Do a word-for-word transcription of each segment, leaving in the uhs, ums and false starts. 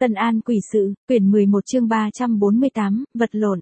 Tân An Quỷ Sự, quyển mười một chương ba trăm bốn mươi tám, vật lộn.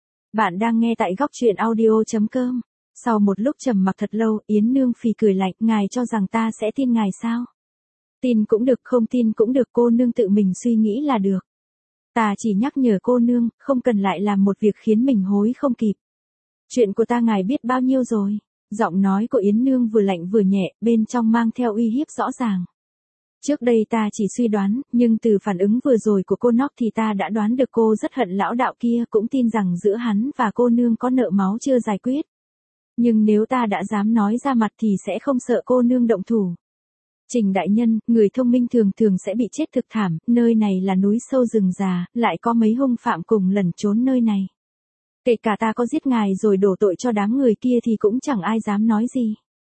Bạn đang nghe tại góc truyện audio.com. Sau một lúc trầm mặc thật lâu, Yến Nương phì cười lạnh, ngài cho rằng ta sẽ tin ngài sao? Tin cũng được, không tin cũng được, cô nương tự mình suy nghĩ là được. Ta chỉ nhắc nhở cô nương, không cần lại làm một việc khiến mình hối không kịp. Chuyện của ta ngài biết bao nhiêu rồi? Giọng nói của Yến Nương vừa lạnh vừa nhẹ, bên trong mang theo uy hiếp rõ ràng. Trước đây ta chỉ suy đoán, nhưng từ phản ứng vừa rồi của cô Nóc thì ta đã đoán được cô rất hận lão đạo kia, cũng tin rằng giữa hắn và cô nương có nợ máu chưa giải quyết. Nhưng nếu ta đã dám nói ra mặt thì sẽ không sợ cô nương động thủ. Trình đại nhân, người thông minh thường thường sẽ bị chết thực thảm, nơi này là núi sâu rừng già, lại có mấy hung phạm cùng lẩn trốn nơi này. Kể cả ta có giết ngài rồi đổ tội cho đám người kia thì cũng chẳng ai dám nói gì.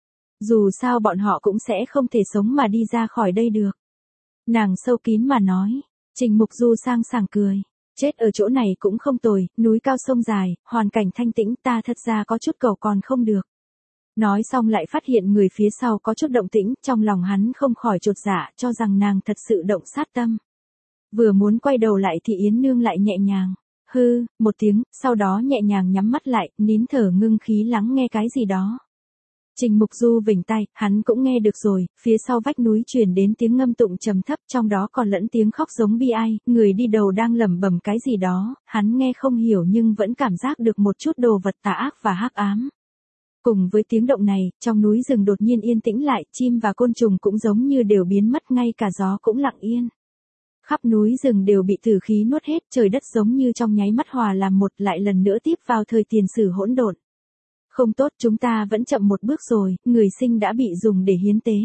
Dù sao bọn họ cũng sẽ không thể sống mà đi ra khỏi đây được. Nàng sâu kín mà nói. Trình Mục Du sang sảng cười. Chết ở chỗ này cũng không tồi, núi cao sông dài, hoàn cảnh thanh tĩnh, ta thật ra có chút cầu còn không được. Nói xong lại phát hiện người phía sau có chút động tĩnh, trong lòng hắn không khỏi chột dạ, cho rằng nàng thật sự động sát tâm. Vừa muốn quay đầu lại thì Yến Nương lại nhẹ nhàng. Hư, một tiếng, sau đó nhẹ nhàng nhắm mắt lại, nín thở ngưng khí lắng nghe cái gì đó. Trình Mục Du vểnh tay, hắn cũng nghe được rồi, phía sau vách núi truyền đến tiếng ngâm tụng trầm thấp, trong đó còn lẫn tiếng khóc giống bi ai, người đi đầu đang lẩm bẩm cái gì đó, hắn nghe không hiểu nhưng vẫn cảm giác được một chút đồ vật tà ác và hắc ám. Cùng với tiếng động này, trong núi rừng đột nhiên yên tĩnh lại, chim và côn trùng cũng giống như đều biến mất, ngay cả gió cũng lặng yên. Khắp núi rừng đều bị tử khí nuốt hết, trời đất giống như trong nháy mắt hòa làm một, lại lần nữa tiếp vào thời tiền sử hỗn độn. Không tốt, chúng ta vẫn chậm một bước rồi, người sinh đã bị dùng để hiến tế.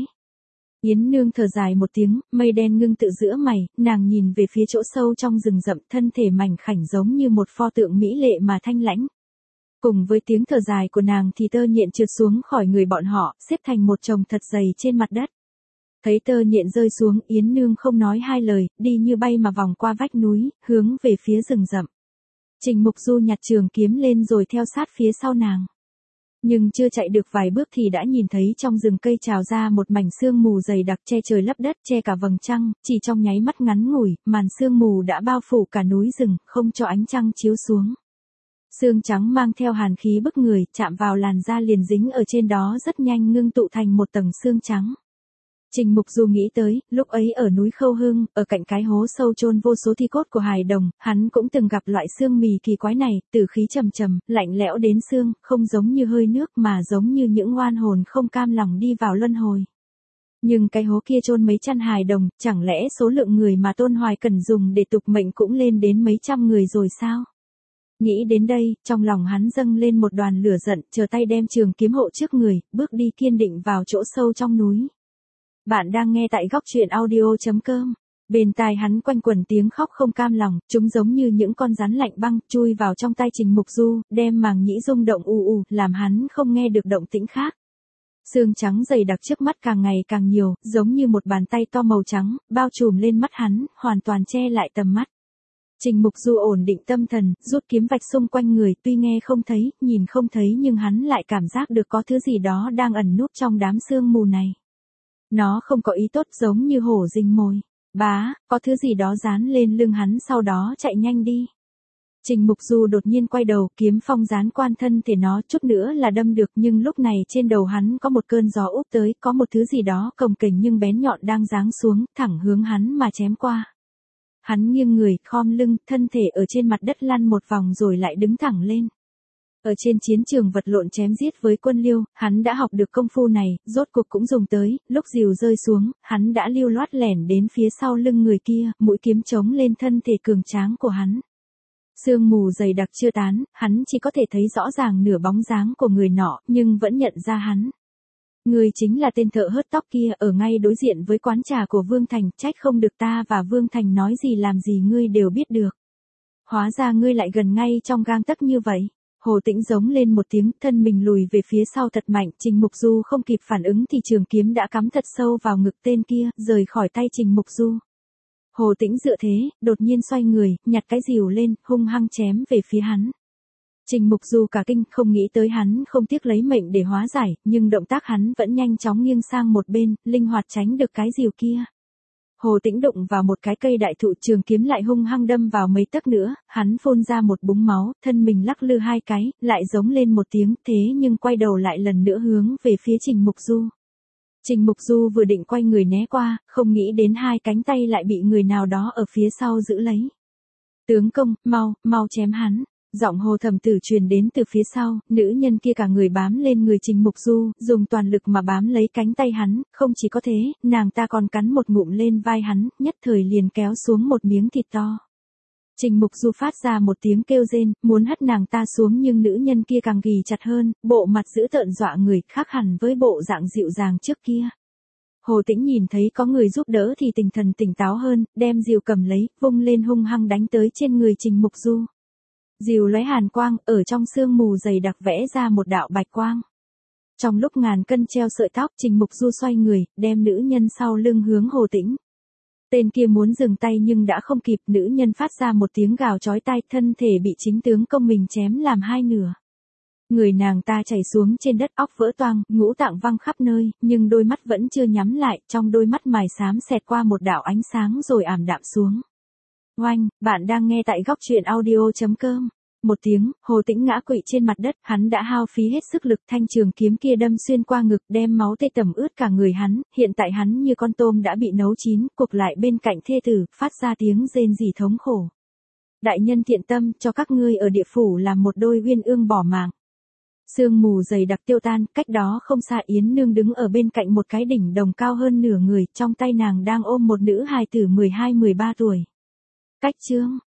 Yến Nương thở dài một tiếng, mây đen ngưng tự giữa mày, nàng nhìn về phía chỗ sâu trong rừng rậm, thân thể mảnh khảnh giống như một pho tượng mỹ lệ mà thanh lãnh. Cùng với tiếng thở dài của nàng thì tơ nhện trượt xuống khỏi người bọn họ, xếp thành một chồng thật dày trên mặt đất. Thấy tơ nhện rơi xuống, Yến Nương không nói hai lời, đi như bay mà vòng qua vách núi, hướng về phía rừng rậm. Trình Mục Du nhặt trường kiếm lên rồi theo sát phía sau nàng. Nhưng chưa chạy được vài bước thì đã nhìn thấy trong rừng cây trào ra một mảnh sương mù dày đặc che trời lấp đất, che cả vầng trăng, chỉ trong nháy mắt ngắn ngủi, màn sương mù đã bao phủ cả núi rừng, không cho ánh trăng chiếu xuống. Sương trắng mang theo hàn khí bức người, chạm vào làn da liền dính ở trên đó rất nhanh ngưng tụ thành một tầng sương trắng. Trình Mục Du nghĩ tới, lúc ấy ở núi Khâu Hưng, ở cạnh cái hố sâu chôn vô số thi cốt của hài đồng, hắn cũng từng gặp loại xương mì kỳ quái này, tử khí trầm trầm, lạnh lẽo đến xương, không giống như hơi nước mà giống như những oan hồn không cam lòng đi vào luân hồi. Nhưng cái hố kia chôn mấy trăm hài đồng, chẳng lẽ số lượng người mà Tôn Hoài Cần dùng để tục mệnh cũng lên đến mấy trăm người rồi sao? Nghĩ đến đây, trong lòng hắn dâng lên một đoàn lửa giận, chờ tay đem trường kiếm hộ trước người, bước đi kiên định vào chỗ sâu trong núi. Bạn đang nghe tại góc truyện audio.com. Bên tai hắn quanh quẩn tiếng khóc không cam lòng, chúng giống như những con rắn lạnh băng, chui vào trong tai Trình Mục Du, đem màng nhĩ rung động ù ù, làm hắn không nghe được động tĩnh khác. Sương trắng dày đặc trước mắt càng ngày càng nhiều, giống như một bàn tay to màu trắng, bao trùm lên mắt hắn, hoàn toàn che lại tầm mắt. Trình Mục Du ổn định tâm thần, rút kiếm vạch xung quanh người, tuy nghe không thấy, nhìn không thấy nhưng hắn lại cảm giác được có thứ gì đó đang ẩn núp trong đám sương mù này. Nó không có ý tốt, giống như hổ rình mồi. Bá, có thứ gì đó dán lên lưng hắn, sau đó chạy nhanh đi. Trình Mục Du đột nhiên quay đầu, kiếm phong dán quan thân thể nó, chút nữa là đâm được, nhưng lúc này trên đầu hắn có một cơn gió úp tới, có một thứ gì đó cồng kềnh nhưng bén nhọn đang giáng xuống, thẳng hướng hắn mà chém qua. Hắn nghiêng người, khom lưng, thân thể ở trên mặt đất lăn một vòng rồi lại đứng thẳng lên. Ở trên chiến trường vật lộn chém giết với quân Liêu, hắn đã học được công phu này, rốt cuộc cũng dùng tới, lúc rìu rơi xuống, hắn đã lưu loát lẻn đến phía sau lưng người kia, mũi kiếm chống lên thân thể cường tráng của hắn. Sương mù dày đặc chưa tán, hắn chỉ có thể thấy rõ ràng nửa bóng dáng của người nọ, nhưng vẫn nhận ra hắn. Người chính là tên thợ hớt tóc kia, ở ngay đối diện với quán trà của Vương Thành, trách không được ta và Vương Thành nói gì làm gì ngươi đều biết được. Hóa ra ngươi lại gần ngay trong gang tấc như vậy. Hồ Tĩnh giống lên một tiếng, thân mình lùi về phía sau thật mạnh, Trình Mục Du không kịp phản ứng thì trường kiếm đã cắm thật sâu vào ngực tên kia, rời khỏi tay Trình Mục Du. Hồ Tĩnh dựa thế, đột nhiên xoay người, nhặt cái rìu lên, hung hăng chém về phía hắn. Trình Mục Du cả kinh, không nghĩ tới hắn không tiếc lấy mệnh để hóa giải, nhưng động tác hắn vẫn nhanh chóng nghiêng sang một bên, linh hoạt tránh được cái rìu kia. Hồ Tĩnh đụng vào một cái cây đại thụ, trường kiếm lại hung hăng đâm vào mấy tấc nữa, hắn phun ra một búng máu, thân mình lắc lư hai cái, lại giống lên một tiếng, thế nhưng quay đầu lại lần nữa hướng về phía Trình Mục Du. Trình Mục Du vừa định quay người né qua, không nghĩ đến hai cánh tay lại bị người nào đó ở phía sau giữ lấy. Tướng công, mau, mau chém hắn. Giọng Hồ Thẩm Tử truyền đến từ phía sau, nữ nhân kia cả người bám lên người Trình Mục Du, dùng toàn lực mà bám lấy cánh tay hắn, không chỉ có thế, nàng ta còn cắn một ngụm lên vai hắn, nhất thời liền kéo xuống một miếng thịt to. Trình Mục Du phát ra một tiếng kêu rên, muốn hất nàng ta xuống nhưng nữ nhân kia càng ghì chặt hơn, bộ mặt dữ tợn dọa người, khác hẳn với bộ dạng dịu dàng trước kia. Hồ Tĩnh nhìn thấy có người giúp đỡ thì tinh thần tỉnh táo hơn, đem rìu cầm lấy, vung lên hung hăng đánh tới trên người Trình Mục Du. Rìu lóe hàn quang, ở trong sương mù dày đặc vẽ ra một đạo bạch quang. Trong lúc ngàn cân treo sợi tóc, Trình Mục Du xoay người, đem nữ nhân sau lưng hướng Hồ Tĩnh. Tên kia muốn dừng tay nhưng đã không kịp, nữ nhân phát ra một tiếng gào chói tai, thân thể bị chính tướng công mình chém làm hai nửa. Người nàng ta chảy xuống trên đất, óc vỡ toang, ngũ tạng văng khắp nơi, nhưng đôi mắt vẫn chưa nhắm lại, trong đôi mắt mài xám xẹt qua một đạo ánh sáng rồi ảm đạm xuống. Oanh, bạn đang nghe tại góc truyện audio chấm com. Một tiếng, Hồ Tĩnh ngã quỵ trên mặt đất, hắn đã hao phí hết sức lực, thanh trường kiếm kia đâm xuyên qua ngực, đem máu tê tẩm ướt cả người hắn, hiện tại hắn như con tôm đã bị nấu chín, cục lại bên cạnh thê tử, phát ra tiếng rên rỉ thống khổ. Đại nhân thiện tâm, cho các ngươi ở địa phủ làm một đôi uyên ương bỏ mạng. Sương mù dày đặc tiêu tan, cách đó không xa Yến Nương đứng ở bên cạnh một cái đỉnh đồng cao hơn nửa người, trong tay nàng đang ôm một nữ hài tử mười hai mười ba tuổi. Cách chương